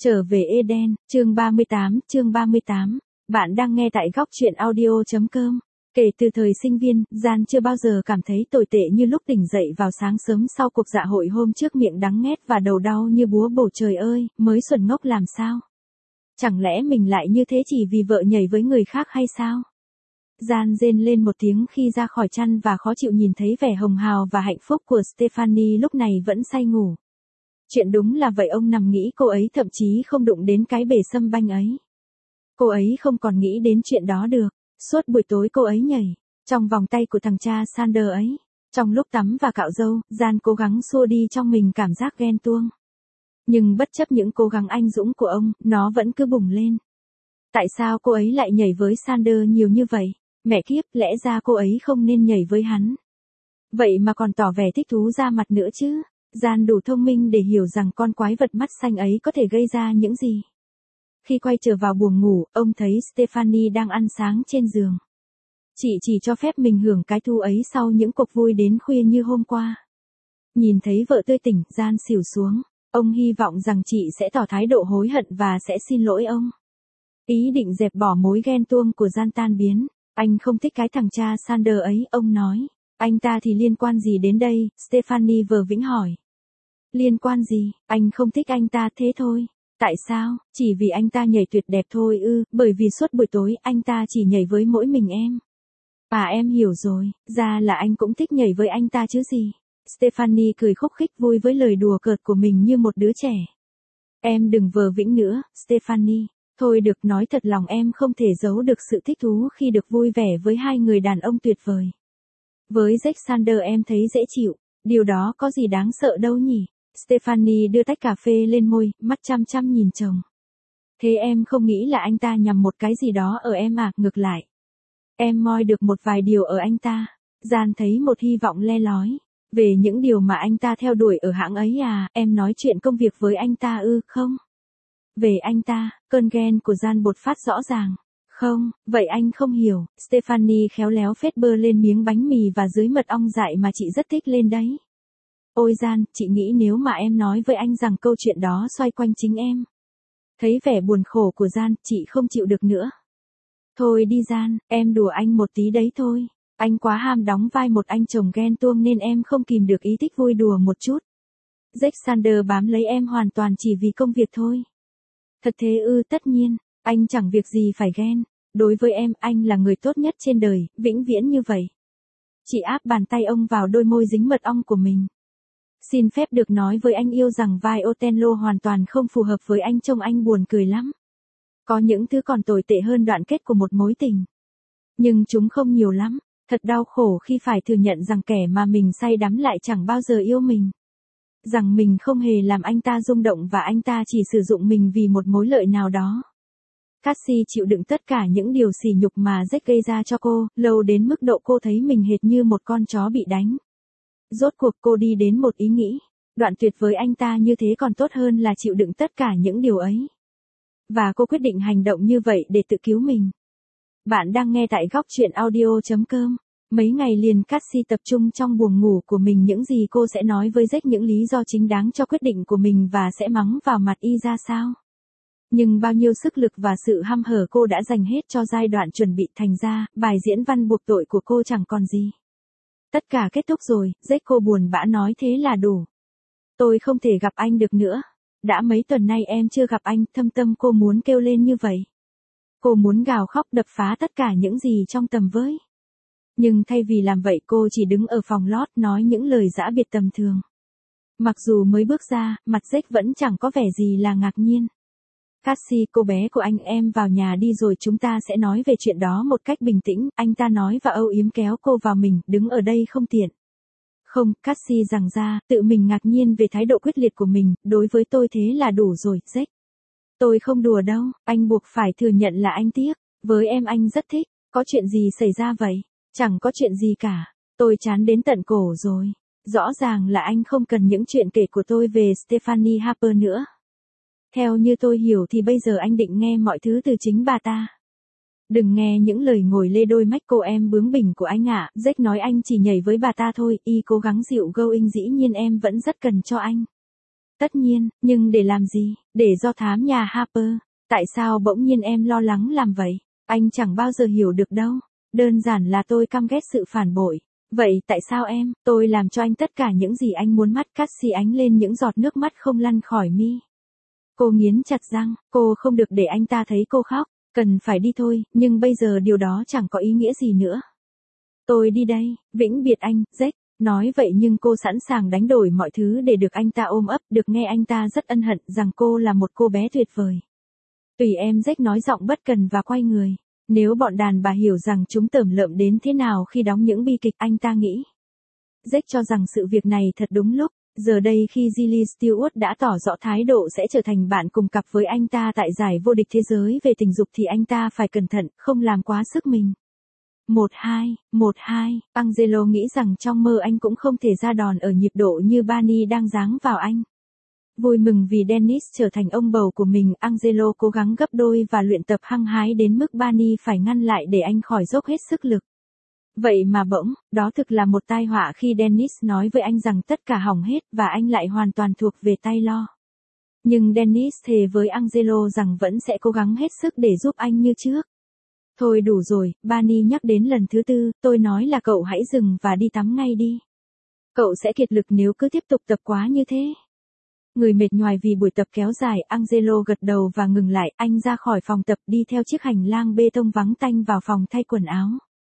Trở về Eden, chương 38. Bạn đang nghe tại góc truyện audio.com. Kể từ thời sinh viên, Gian chưa bao giờ cảm thấy tồi tệ như lúc tỉnh dậy vào sáng sớm sau cuộc dạ hội hôm trước, miệng đắng nghét và đầu đau như búa bổ. Trời ơi, mới xuẩn ngốc làm sao? Chẳng lẽ mình lại như thế chỉ vì vợ nhảy với người khác hay sao? Gian rên lên một tiếng khi ra khỏi chăn và khó chịu nhìn thấy vẻ hồng hào và hạnh phúc của Stephanie lúc này vẫn say ngủ. Chuyện đúng là vậy, ông nằm nghĩ cô ấy thậm chí không đụng đến cái bể sâm banh ấy. Cô ấy không còn nghĩ đến chuyện đó được. Suốt buổi tối cô ấy nhảy trong vòng tay của thằng cha Sander ấy. Trong lúc tắm và cạo râu, Gian cố gắng xua đi trong mình cảm giác ghen tuông. Nhưng bất chấp những cố gắng anh dũng của ông, nó vẫn cứ bùng lên. Tại sao cô ấy lại nhảy với Sander nhiều như vậy? Mẹ kiếp, lẽ ra cô ấy không nên nhảy với hắn. Vậy mà còn tỏ vẻ thích thú ra mặt nữa chứ. Gian đủ thông minh để hiểu rằng con quái vật mắt xanh ấy có thể gây ra những gì. Khi quay trở vào buồng ngủ, ông thấy Stephanie đang ăn sáng trên giường. Chị chỉ cho phép mình hưởng cái thú ấy sau những cuộc vui đến khuya như hôm qua. Nhìn thấy vợ tươi tỉnh, Gian xỉu xuống. Ông hy vọng rằng chị sẽ tỏ thái độ hối hận và sẽ xin lỗi ông. Ý định dẹp bỏ mối ghen tuông của Gian tan biến. Anh không thích cái thằng cha Sander ấy, ông nói. Anh ta thì liên quan gì đến đây? Stephanie vờ vĩnh hỏi. Liên quan gì? Anh không thích anh ta thế thôi. Tại sao? Chỉ vì anh ta nhảy tuyệt đẹp thôi ư? Bởi vì suốt buổi tối anh ta chỉ nhảy với mỗi mình em. À, em hiểu rồi, ra là anh cũng thích nhảy với anh ta chứ gì. Stephanie cười khúc khích vui với lời đùa cợt của mình như một đứa trẻ. Em đừng vờ vĩnh nữa, Stephanie. Thôi được, nói thật lòng em không thể giấu được sự thích thú khi được vui vẻ với hai người đàn ông tuyệt vời. Với Jack Sander em thấy dễ chịu, điều đó có gì đáng sợ đâu nhỉ? Stephanie đưa tách cà phê lên môi, mắt chăm chăm nhìn chồng. Thế em không nghĩ là anh ta nhằm một cái gì đó ở em à? Ngược lại, em moi được một vài điều ở anh ta. Gian thấy một hy vọng le lói. Về những điều mà anh ta theo đuổi ở hãng ấy à? Em nói chuyện công việc với anh ta ư? Không. Về anh ta, cơn ghen của Gian bột phát rõ ràng. Không, vậy anh không hiểu. Stephanie khéo léo phết bơ lên miếng bánh mì và dưới mật ong dại mà chị rất thích lên đấy. Ôi Gian, chị nghĩ nếu mà em nói với anh rằng câu chuyện đó xoay quanh chính em. Thấy vẻ buồn khổ của Gian, chị không chịu được nữa. Thôi đi Gian, em đùa anh một tí đấy thôi. Anh quá ham đóng vai một anh chồng ghen tuông nên em không kìm được ý thích vui đùa một chút. Jack Sander bám lấy em hoàn toàn chỉ vì công việc thôi. Thật thế ư? Tất nhiên, anh chẳng việc gì phải ghen. Đối với em, anh là người tốt nhất trên đời, vĩnh viễn như vậy. Chị áp bàn tay ông vào đôi môi dính mật ong của mình. Xin phép được nói với anh yêu rằng vai Othello hoàn toàn không phù hợp với anh, trông anh buồn cười lắm. Có những thứ còn tồi tệ hơn đoạn kết của một mối tình. Nhưng chúng không nhiều lắm, thật đau khổ khi phải thừa nhận rằng kẻ mà mình say đắm lại chẳng bao giờ yêu mình. Rằng mình không hề làm anh ta rung động và anh ta chỉ sử dụng mình vì một mối lợi nào đó. Cassie chịu đựng tất cả những điều sỉ nhục mà Jack gây ra cho cô, lâu đến mức độ cô thấy mình hệt như một con chó bị đánh. Rốt cuộc cô đi đến một ý nghĩ, đoạn tuyệt với anh ta như thế còn tốt hơn là chịu đựng tất cả những điều ấy. Và cô quyết định hành động như vậy để tự cứu mình. Bạn đang nghe tại góc truyện audio.com. Mấy ngày liền Cassie tập trung trong buồng ngủ của mình những gì cô sẽ nói với Jack, những lý do chính đáng cho quyết định của mình và sẽ mắng vào mặt y ra sao. Nhưng bao nhiêu sức lực và sự hăm hở cô đã dành hết cho giai đoạn chuẩn bị, thành ra, bài diễn văn buộc tội của cô chẳng còn gì. Tất cả kết thúc rồi, Jack, cô buồn bã nói, thế là đủ. Tôi không thể gặp anh được nữa. Đã mấy tuần nay em chưa gặp anh, thâm tâm cô muốn kêu lên như vậy. Cô muốn gào khóc đập phá tất cả những gì trong tầm với. Nhưng thay vì làm vậy cô chỉ đứng ở phòng lót nói những lời giã biệt tầm thường. Mặc dù mới bước ra, mặt Jack vẫn chẳng có vẻ gì là ngạc nhiên. Cassie, cô bé của anh, em vào nhà đi rồi chúng ta sẽ nói về chuyện đó một cách bình tĩnh, anh ta nói và âu yếm kéo cô vào mình, đứng ở đây không tiện. Không, Cassie giằng ra, tự mình ngạc nhiên về thái độ quyết liệt của mình, đối với tôi thế là đủ rồi, Jack. Tôi không đùa đâu, anh buộc phải thừa nhận là anh tiếc, với em anh rất thích, có chuyện gì xảy ra vậy? Chẳng có chuyện gì cả, tôi chán đến tận cổ rồi. Rõ ràng là anh không cần những chuyện kể của tôi về Stephanie Harper nữa. Theo như tôi hiểu thì bây giờ anh định nghe mọi thứ từ chính bà ta. Đừng nghe những lời ngồi lê đôi mách cô em bướng bỉnh của anh ạ. Jack nói anh chỉ nhảy với bà ta thôi, y cố gắng dịu going, dĩ nhiên em vẫn rất cần cho anh. Tất nhiên, nhưng để làm gì? Để do thám nhà Harper. Tại sao bỗng nhiên em lo lắng làm vậy? Anh chẳng bao giờ hiểu được đâu. Đơn giản là tôi căm ghét sự phản bội. Vậy tại sao em? Tôi làm cho anh tất cả những gì anh muốn. Mắt Cassie ánh lên những giọt nước mắt không lăn khỏi mi. Cô nghiến chặt răng, cô không được để anh ta thấy cô khóc. Cần phải đi thôi, nhưng bây giờ điều đó chẳng có ý nghĩa gì nữa. Tôi đi đây, vĩnh biệt anh, Jack. Nói vậy nhưng cô sẵn sàng đánh đổi mọi thứ để được anh ta ôm ấp, được nghe anh ta rất ân hận rằng cô là một cô bé tuyệt vời. Tùy em, Jack nói giọng bất cần và quay người. Nếu bọn đàn bà hiểu rằng chúng tởm lợm đến thế nào khi đóng những bi kịch, anh ta nghĩ. Jack cho rằng sự việc này thật đúng lúc. Giờ đây khi Gilly Stewart đã tỏ rõ thái độ sẽ trở thành bạn cùng cặp với anh ta tại giải vô địch thế giới về tình dục thì anh ta phải cẩn thận, không làm quá sức mình. 1-2, Angelo nghĩ rằng trong mơ anh cũng không thể ra đòn ở nhịp độ như Barney đang giáng vào anh. Vui mừng vì Dennis trở thành ông bầu của mình, Angelo cố gắng gấp đôi và luyện tập hăng hái đến mức Barney phải ngăn lại để anh khỏi dốc hết sức lực. Vậy mà bỗng, đó thực là một tai họa khi Dennis nói với anh rằng tất cả hỏng hết và anh lại hoàn toàn thuộc về Taylor. Nhưng Dennis thề với Angelo rằng vẫn sẽ cố gắng hết sức để giúp anh như trước. Thôi đủ rồi, Barney nhắc đến lần thứ 4, tôi nói là cậu hãy dừng và đi tắm ngay đi. Cậu sẽ kiệt lực nếu cứ tiếp tục tập quá như thế. Người mệt nhoài vì buổi tập kéo dài, Angelo gật đầu và ngừng lại, anh ra khỏi phòng tập đi theo chiếc hành lang bê tông vắng tanh vào phòng thay quần áo.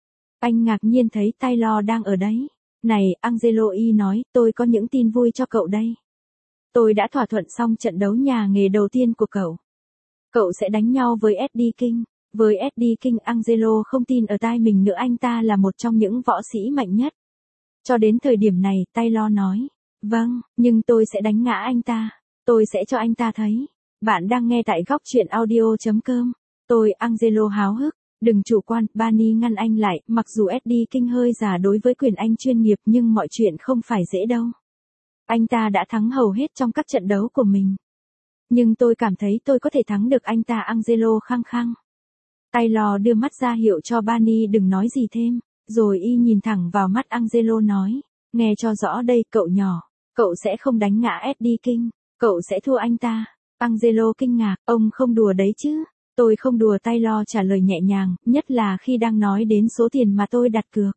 Anh ngạc nhiên thấy Taylor đang ở đấy. Này, Angelo y nói, tôi có những tin vui cho cậu đây. Tôi đã thỏa thuận xong trận đấu nhà nghề đầu tiên của cậu. Cậu sẽ đánh nhau với Eddie King. Với Eddie King, Angelo không tin ở tai mình nữa, anh ta là một trong những võ sĩ mạnh nhất. Cho đến thời điểm này, Taylor nói. Vâng, nhưng tôi sẽ đánh ngã anh ta. Tôi sẽ cho anh ta thấy. Bạn đang nghe tại góc truyện audio.com. Tôi, Angelo háo hức. Đừng chủ quan, Barney ngăn anh lại, mặc dù Eddie King hơi già đối với quyền Anh chuyên nghiệp nhưng mọi chuyện không phải dễ đâu. Anh ta đã thắng hầu hết trong các trận đấu của mình. Nhưng tôi cảm thấy tôi có thể thắng được anh ta, Angelo khăng khăng. Taylor đưa mắt ra hiệu cho Barney đừng nói gì thêm, rồi y nhìn thẳng vào mắt Angelo nói, nghe cho rõ đây cậu nhỏ, cậu sẽ không đánh ngã Eddie King, cậu sẽ thua anh ta. Angelo kinh ngạc, ông không đùa đấy chứ? Tôi không đùa, Taylor trả lời nhẹ nhàng, nhất là khi đang nói đến số tiền mà tôi đặt cược.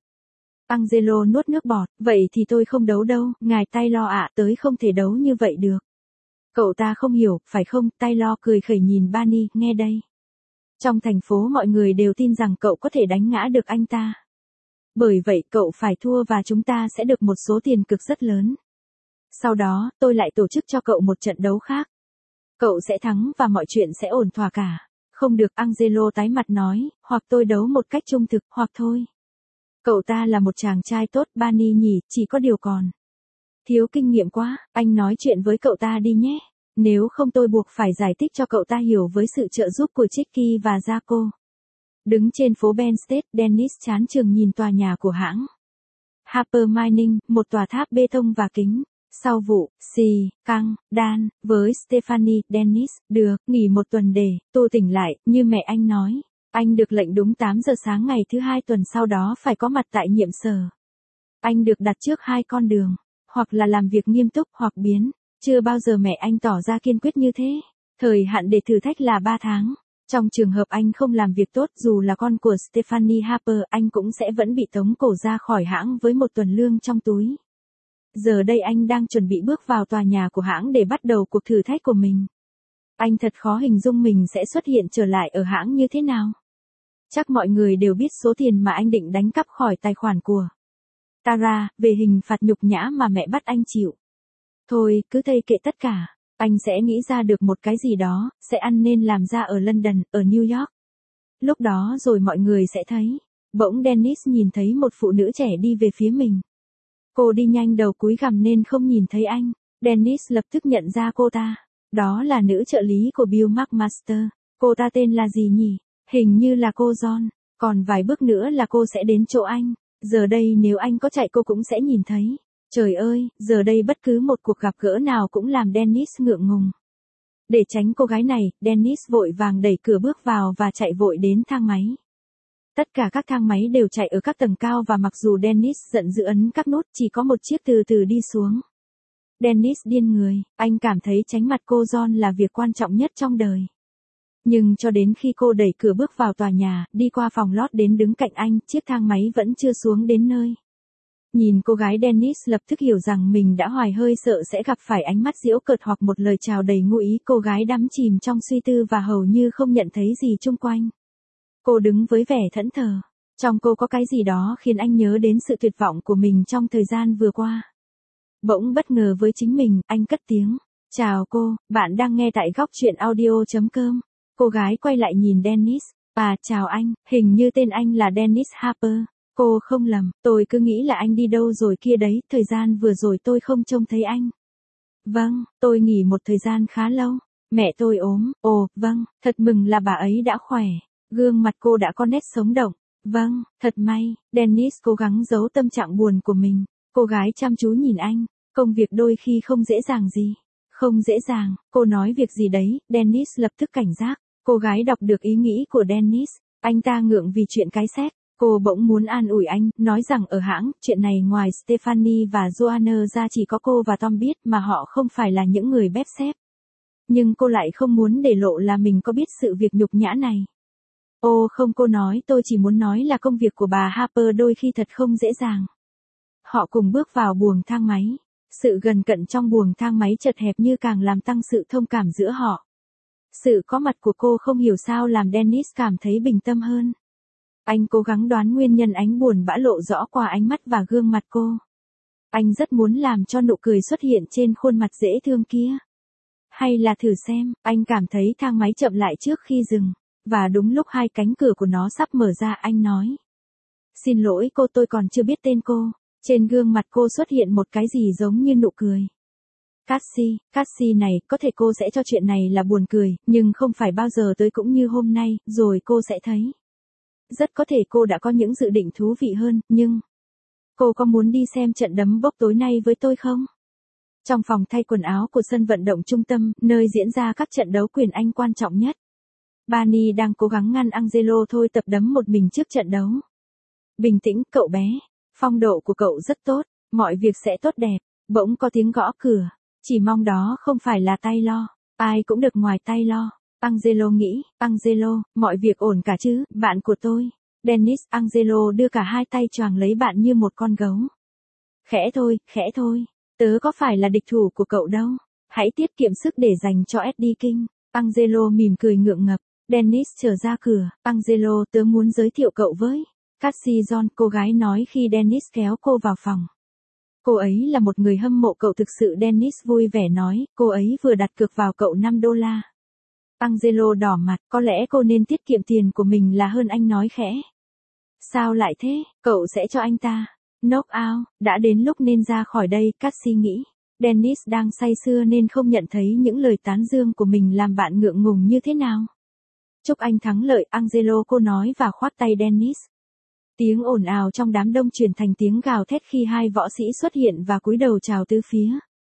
Angelo nuốt nước bọt, vậy thì tôi không đấu đâu, ngài Taylor ạ, tới không thể đấu như vậy được. Cậu ta không hiểu, phải không? Taylor cười khẩy nhìn Barney, nghe đây. Trong thành phố mọi người đều tin rằng cậu có thể đánh ngã được anh ta. Bởi vậy cậu phải thua và chúng ta sẽ được một số tiền cực rất lớn. Sau đó, tôi lại tổ chức cho cậu một trận đấu khác. Cậu sẽ thắng và mọi chuyện sẽ ổn thỏa cả. Không được, Angelo tái mặt nói, hoặc tôi đấu một cách trung thực, hoặc thôi. Cậu ta là một chàng trai tốt, Barney nhỉ, chỉ có điều còn. Thiếu kinh nghiệm quá, anh nói chuyện với cậu ta đi nhé. Nếu không tôi buộc phải giải thích cho cậu ta hiểu với sự trợ giúp của Chicky và Jaco. Đứng trên phố Penn State, Dennis chán chường nhìn tòa nhà của hãng Harper Mining, một tòa tháp bê tông và kính. Sau vụ, căng, đan, với Stephanie, Dennis, được, nghỉ một tuần để, tu tỉnh lại, như mẹ anh nói. Anh được lệnh đúng 8 giờ sáng ngày thứ 2 tuần sau đó phải có mặt tại nhiệm sở. Anh được đặt trước 2 con đường, hoặc là làm việc nghiêm túc hoặc biến. Chưa bao giờ mẹ anh tỏ ra kiên quyết như thế. Thời hạn để thử thách là 3 tháng. Trong trường hợp anh không làm việc tốt, dù là con của Stephanie Harper, anh cũng sẽ vẫn bị tống cổ ra khỏi hãng với một tuần lương trong túi. Giờ đây anh đang chuẩn bị bước vào tòa nhà của hãng để bắt đầu cuộc thử thách của mình. Anh thật khó hình dung mình sẽ xuất hiện trở lại ở hãng như thế nào. Chắc mọi người đều biết số tiền mà anh định đánh cắp khỏi tài khoản của Tara, về hình phạt nhục nhã mà mẹ bắt anh chịu. Thôi, cứ thây kệ tất cả. Anh sẽ nghĩ ra được một cái gì đó, sẽ ăn nên làm ra ở London, ở New York. Lúc đó rồi mọi người sẽ thấy. Bỗng Dennis nhìn thấy một phụ nữ trẻ đi về phía mình. Cô đi nhanh, đầu cúi gằm nên không nhìn thấy anh. Dennis lập tức nhận ra cô ta. Đó là nữ trợ lý của Bill McMaster. Cô ta tên là gì nhỉ? Hình như là cô John. Còn vài bước nữa là cô sẽ đến chỗ anh. Giờ đây nếu anh có chạy cô cũng sẽ nhìn thấy. Trời ơi, giờ đây bất cứ một cuộc gặp gỡ nào cũng làm Dennis ngượng ngùng. Để tránh cô gái này, Dennis vội vàng đẩy cửa bước vào và chạy vội đến thang máy. Tất cả các thang máy đều chạy ở các tầng cao và mặc dù Dennis giận dữ ấn các nút, chỉ có một chiếc từ từ đi xuống. Dennis điên người, anh cảm thấy tránh mặt cô John là việc quan trọng nhất trong đời. Nhưng cho đến khi cô đẩy cửa bước vào tòa nhà, đi qua phòng lót đến đứng cạnh anh, chiếc thang máy vẫn chưa xuống đến nơi. Nhìn cô gái Dennis lập tức hiểu rằng mình đã hoài hơi sợ sẽ gặp phải ánh mắt giễu cợt hoặc một lời chào đầy ngụ ý. Cô gái đắm chìm trong suy tư và hầu như không nhận thấy gì chung quanh. Cô đứng với vẻ thẫn thờ. Trong cô có cái gì đó khiến anh nhớ đến sự tuyệt vọng của mình trong thời gian vừa qua. Bỗng bất ngờ với chính mình, anh cất tiếng. Chào cô, bạn đang nghe tại góc chuyện audio.com. Cô gái quay lại nhìn Dennis. Chào anh, hình như tên anh là Dennis Harper. Cô không lầm, tôi cứ nghĩ là anh đi đâu rồi kia đấy, thời gian vừa rồi tôi không trông thấy anh. Vâng, tôi nghỉ một thời gian khá lâu. Mẹ tôi ốm, vâng, thật mừng là bà ấy đã khỏe. Gương mặt cô đã có nét sống động. Vâng, thật may, Dennis cố gắng giấu tâm trạng buồn của mình. Cô gái chăm chú nhìn anh, công việc đôi khi không dễ dàng gì. Không dễ dàng, cô nói việc gì đấy, Dennis lập tức cảnh giác. Cô gái đọc được ý nghĩ của Dennis, anh ta ngượng vì chuyện cái xét. Cô bỗng muốn an ủi anh, nói rằng ở hãng, chuyện này ngoài Stephanie và Joanna ra chỉ có cô và Tom biết mà họ không phải là những người bếp xếp. Nhưng cô lại không muốn để lộ là mình có biết sự việc nhục nhã này. Không, cô nói, tôi chỉ muốn nói là công việc của bà Harper đôi khi thật không dễ dàng. Họ cùng bước vào buồng thang máy. Sự gần cận trong buồng thang máy chật hẹp như càng làm tăng sự thông cảm giữa họ. Sự có mặt của cô không hiểu sao làm Dennis cảm thấy bình tâm hơn. Anh cố gắng đoán nguyên nhân ánh buồn bã lộ rõ qua ánh mắt và gương mặt cô. Anh rất muốn làm cho nụ cười xuất hiện trên khuôn mặt dễ thương kia. Hay là thử xem, anh cảm thấy thang máy chậm lại trước khi dừng. Và đúng lúc hai cánh cửa của nó sắp mở ra, anh nói. Xin lỗi cô, tôi còn chưa biết tên cô. Trên gương mặt cô xuất hiện một cái gì giống như nụ cười. Cassie này, có thể cô sẽ cho chuyện này là buồn cười, nhưng không phải bao giờ tới cũng như hôm nay, rồi cô sẽ thấy. Rất có thể cô đã có những dự định thú vị hơn, nhưng... Cô có muốn đi xem trận đấm bốc tối nay với tôi không? Trong phòng thay quần áo của sân vận động trung tâm, nơi diễn ra các trận đấu quyền Anh quan trọng nhất. Barney đang cố gắng ngăn Angelo thôi tập đấm một mình trước trận đấu. Bình tĩnh, cậu bé. Phong độ của cậu rất tốt, mọi việc sẽ tốt đẹp. Bỗng có tiếng gõ cửa. Chỉ mong đó không phải là Taylor. Ai cũng được ngoài Taylor. Angelo nghĩ, Angelo, mọi việc ổn cả chứ, bạn của tôi. Dennis, Angelo đưa cả hai tay choàng lấy bạn như một con gấu. Khẽ thôi, tớ có phải là địch thủ của cậu đâu. Hãy tiết kiệm sức để dành cho Eddie King. Angelo mỉm cười ngượng ngập. Dennis trở ra cửa. Angelo, tớ muốn giới thiệu cậu với Cassie John, cô gái nói khi Dennis kéo cô vào phòng. Cô ấy là một người hâm mộ cậu thực sự, Dennis vui vẻ nói, cô ấy vừa đặt cược vào cậu $5. Angelo đỏ mặt, có lẽ cô nên tiết kiệm tiền của mình là hơn, anh nói khẽ. Sao lại thế, cậu sẽ cho anh ta knock out, đã đến lúc nên ra khỏi đây, Cassie nghĩ. Dennis đang say sưa nên không nhận thấy những lời tán dương của mình làm bạn ngượng ngùng như thế nào. Chúc anh thắng lợi, Angelo, cô nói và khoác tay Dennis. Tiếng ồn ào trong đám đông chuyển thành tiếng gào thét khi hai võ sĩ xuất hiện và cúi đầu chào tứ phía.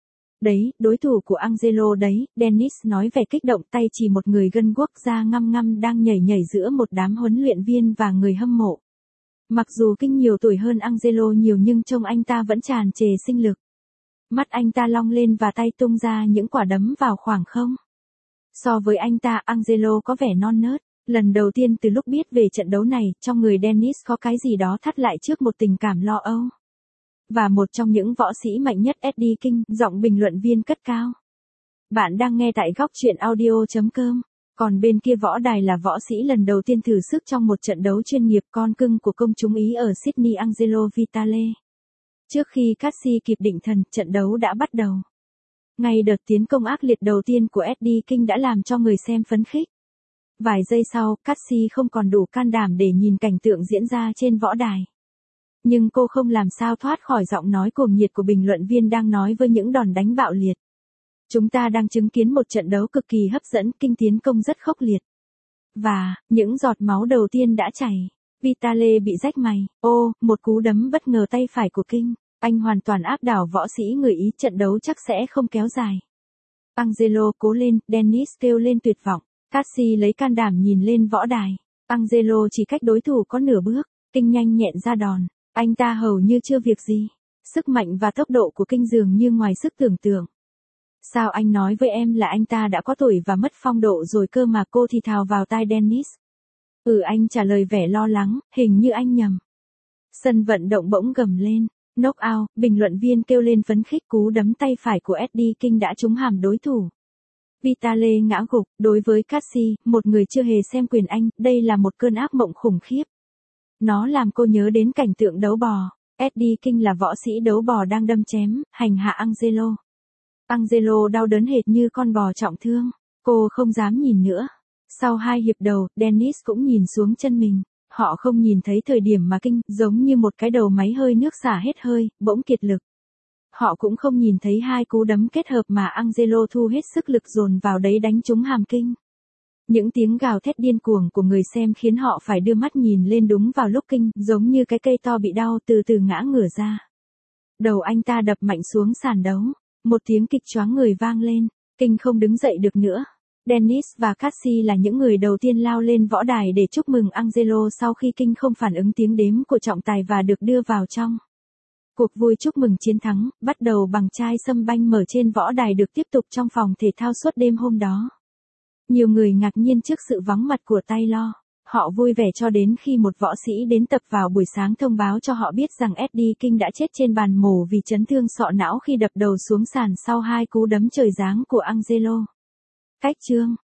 Đấy, đối thủ của Angelo đấy, Dennis nói vẻ kích động, tay chỉ một người gân guốc da ngăm ngăm đang nhảy giữa một đám huấn luyện viên và người hâm mộ. Mặc dù Kinh nhiều tuổi hơn Angelo nhiều nhưng trông anh ta vẫn tràn trề sinh lực. Mắt anh ta long lên và tay tung ra những quả đấm vào khoảng không. So với anh ta, Angelo có vẻ non nớt. Lần đầu tiên từ lúc biết về trận đấu này, trong người Dennis có cái gì đó thắt lại trước một tình cảm lo âu. Và một trong những võ sĩ mạnh nhất, Eddie King, giọng bình luận viên cất cao. Bạn đang nghe tại góc chuyện audio.com. Còn bên kia võ đài là võ sĩ lần đầu tiên thử sức trong một trận đấu chuyên nghiệp, con cưng của công chúng Ý ở Sydney, Angelo Vitale. Trước khi Cassie kịp định thần, trận đấu đã bắt đầu. Ngay đợt tiến công ác liệt đầu tiên của Eddie King đã làm cho người xem phấn khích. Vài giây sau, Cassie không còn đủ can đảm để nhìn cảnh tượng diễn ra trên võ đài. Nhưng cô không làm sao thoát khỏi giọng nói cuồng nhiệt của bình luận viên đang nói với những đòn đánh bạo liệt. Chúng ta đang chứng kiến một trận đấu cực kỳ hấp dẫn, King tiến công rất khốc liệt. Và, những giọt máu đầu tiên đã chảy. Vitale bị rách mày. Một cú đấm bất ngờ tay phải của King. Anh hoàn toàn áp đảo võ sĩ người Ý, trận đấu chắc sẽ không kéo dài. Angelo, cố lên, Dennis kêu lên tuyệt vọng. Cassie lấy can đảm nhìn lên võ đài. Angelo chỉ cách đối thủ có nửa bước. King nhanh nhẹn ra đòn. Anh ta hầu như chưa việc gì. Sức mạnh và tốc độ của King dường như ngoài sức tưởng tượng. Sao anh nói với em là anh ta đã có tuổi và mất phong độ rồi cơ mà, cô thì thào vào tai Dennis. Anh trả lời vẻ lo lắng, hình như anh nhầm. Sân vận động bỗng gầm lên. Knock out, bình luận viên kêu lên phấn khích, cú đấm tay phải của Eddie King đã trúng hàm đối thủ. Vitale ngã gục. Đối với Cassie, một người chưa hề xem quyền Anh, đây là một cơn ác mộng khủng khiếp. Nó làm cô nhớ đến cảnh tượng đấu bò. Eddie King là võ sĩ đấu bò đang đâm chém, hành hạ Angelo. Angelo đau đớn hệt như con bò trọng thương. Cô không dám nhìn nữa. Sau 2 hiệp đầu, Dennis cũng nhìn xuống chân mình. Họ không nhìn thấy thời điểm mà King, giống như một cái đầu máy hơi nước xả hết hơi, bỗng kiệt lực. Họ cũng không nhìn thấy 2 cú đấm kết hợp mà Angelo thu hết sức lực dồn vào đấy đánh trúng hàm King. Những tiếng gào thét điên cuồng của người xem khiến họ phải đưa mắt nhìn lên đúng vào lúc King, giống như cái cây to bị đau, từ từ ngã ngửa ra. Đầu anh ta đập mạnh xuống sàn đấu. Một tiếng kịch choáng người vang lên. King không đứng dậy được nữa. Dennis và Cassie là những người đầu tiên lao lên võ đài để chúc mừng Angelo sau khi King không phản ứng tiếng đếm của trọng tài và được đưa vào trong. Cuộc vui chúc mừng chiến thắng, bắt đầu bằng chai sâm banh mở trên võ đài được tiếp tục trong phòng thể thao suốt đêm hôm đó. Nhiều người ngạc nhiên trước sự vắng mặt của Taylor. Họ vui vẻ cho đến khi một võ sĩ đến tập vào buổi sáng thông báo cho họ biết rằng Eddie King đã chết trên bàn mổ vì chấn thương sọ não khi đập đầu xuống sàn sau 2 cú đấm trời giáng của Angelo. Cách chương